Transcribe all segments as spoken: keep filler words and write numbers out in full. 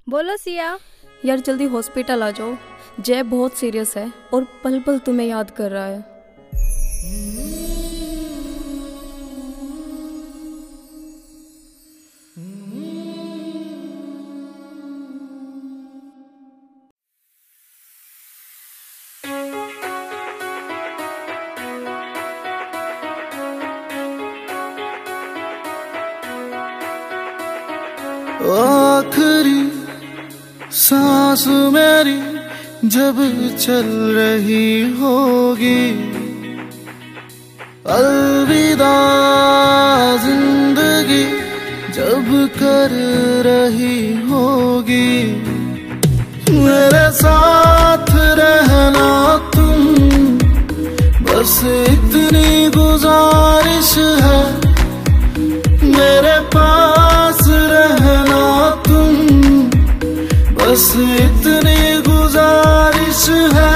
बोलो सिया। यार जल्दी हॉस्पिटल आ जाओ, जय बहुत सीरियस है और पल पल तुम्हें याद कर रहा है। आखिरी सांस मेरी जब चल रही होगी, अलविदा जिंदगी जब कर रही होगी, मेरे साथ रहना तुम, बस इतनी गुजारिश है, मेरे पास रहना तुम, बस इतनी गुजारिश है।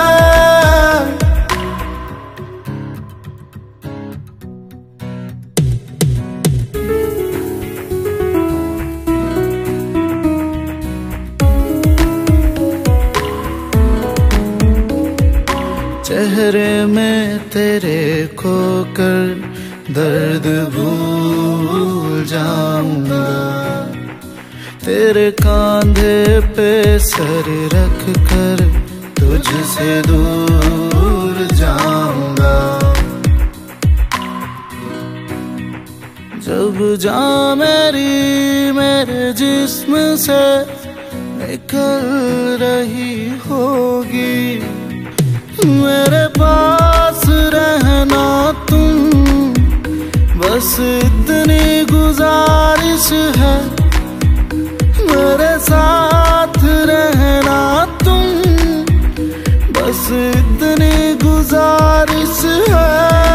चेहरे में तेरे खोकर दर्द भूल जाऊंगा, तेरे कांधे पे सर रख कर तुझसे दूर जाऊंगा। जब जान मेरी मेरे जिस्म से निकल रही होगी, मेरे पास रहना तुम, बस इतनी गुजारिश है, मेरे साथ रहना तुम, बस इतनी गुजारिश है।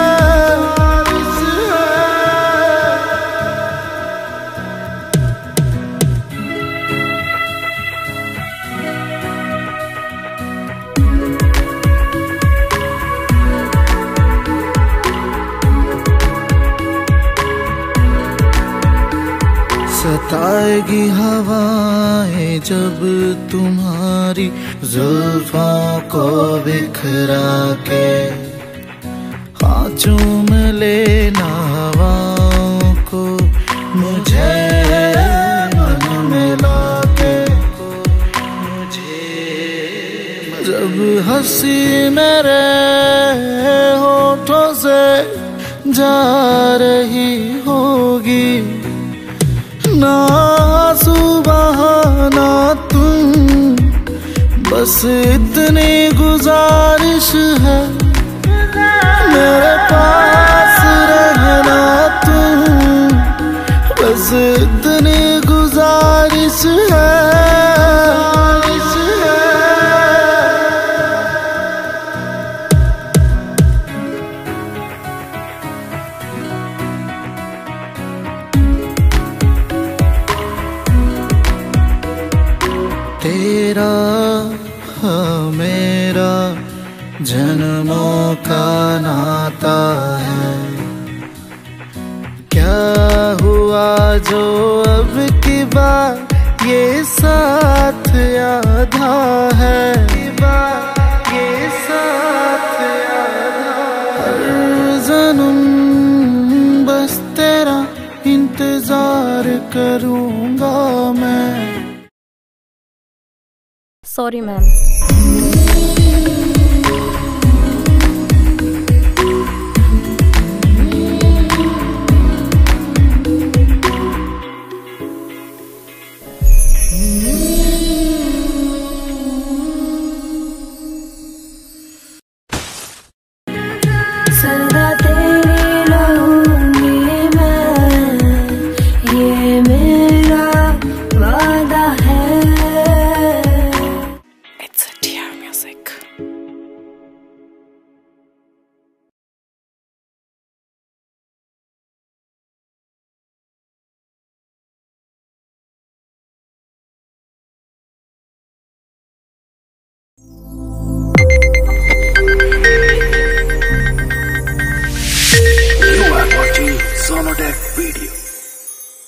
सताएगी हवाएं जब तुम्हारी जुल्फों को बिखरा के, हाँ चूम लेना हवाओं को मुझे मन में लाके, मुझे जब हंसी मेरे होठों से जा रही होगी, ना सुबह ना तुम, बस इतनी गुजारिश है, मेरे पास रहना तुम, बस इतनी गुजारिश है। तेरा हाँ मेरा जन्मों का नाता है, क्या हुआ जो अब की बात ये साथ आधा है, ये साथ आधा, हर जन्म बस तेरा इंतजार करूंगा मैं। Sorry ma'am. सदा तेरी रहूंगी मैं, ये मेरा वादा है। It's a dear music. You are watching Sonodec video.